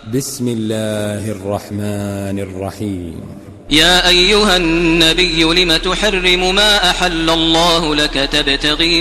بسم الله الرحمن الرحيم. يا أيها النبي لم تحرم ما أحل الله لك تبتغي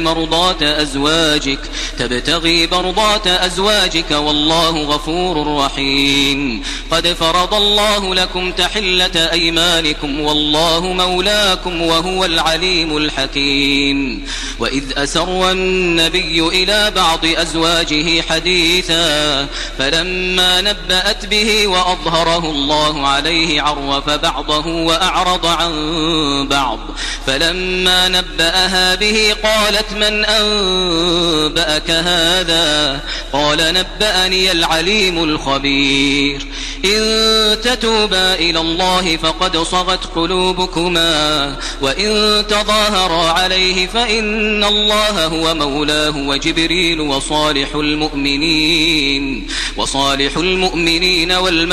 مرضات أزواجك والله غفور رحيم. قد فرض الله لكم تحلة أيمانكم والله مولاكم وهو العليم الحكيم. وإذ أسر النبي إلى بعض أزواجه حديثا فلما نبأت به وأظهره الله عليه عرف بعضه وأعرض عن بعض. فلما نبأها به قالت من أنبأك هذا؟ قال نبأني العليم الخبير. إن تتوبا إلى الله فقد صغت قلوبكما وإن تظاهرا عليه فإن الله هو مولاه وجبريل وصالح المؤمنين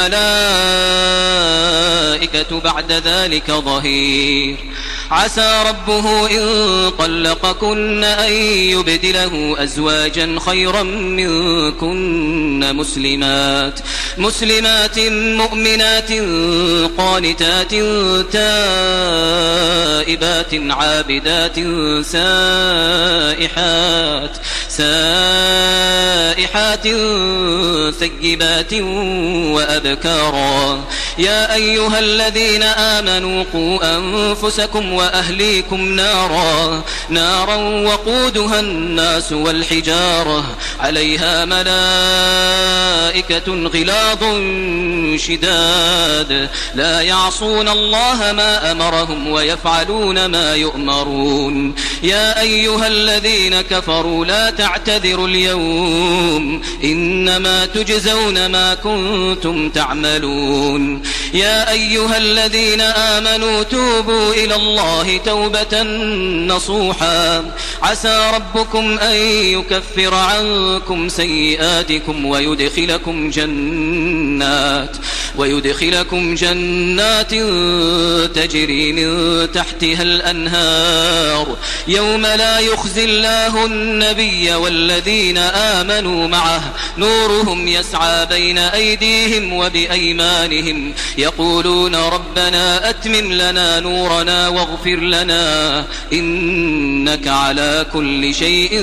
والملائكة بعد ذلك ظهير. عسى ربه إن طلقكن أن يبدله أزواجا خيرا منكن مسلمات مؤمنات قانتات تائبات عابدات سائحات ثيبات وأبكارا. يا أيها الذين آمنوا قوا أنفسكم وأهليكم نارا وقودها الناس والحجارة عليها ملائكة غلاظ شداد لا يعصون الله ما أمرهم ويفعلون ما يؤمرون. يا أيها الذين كفروا لا تعتذروا اليوم إنما تجزون ما كنتم تعملون. يا أيها الذين آمنوا توبوا إلى الله توبة نصوحا عسى ربكم أن يكفر عنكم سيئاتكم ويدخلكم جنات تجري من تحتها الأنهار يوم لا يخزي الله النبي والذين آمنوا معه نورهم يسعى بين أيديهم وبأيمانهم يقولون ربنا أتمم لنا نورنا واغفر لنا إنك على كل شيء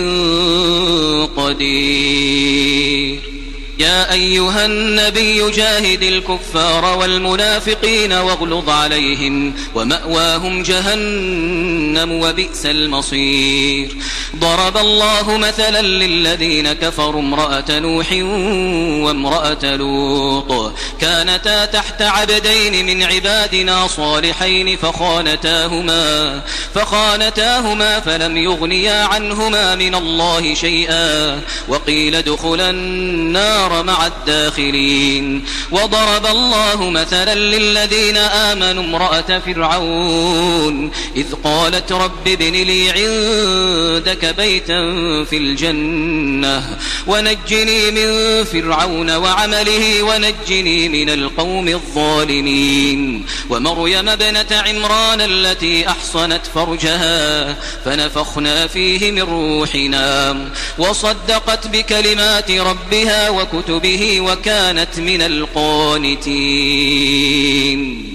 قدير. يا أيها النبي جاهد الكفار والمنافقين واغلظ عليهم ومأواهم جهنم وبئس المصير. ضرب الله مثلا للذين كفروا امرأة نوح وامرأة لوط كانتا تحت عبدين من عبادنا صالحين فخانتاهما فلم يغنيا عنهما من الله شيئا وقيل ادخلا النار مع الداخلين. وضرب الله مثلا للذين آمنوا امرأة فرعون إذ قالت رب ابن لي عندك بيتا في الجنة ونجني من فرعون وعمله ونجني من القوم الظالمين. ومريم ابنة عمران التي أحصنت فرجها فنفخنا فيه من روحنا وصدقت بكلمات ربها وكتبه وكانت من القانتين.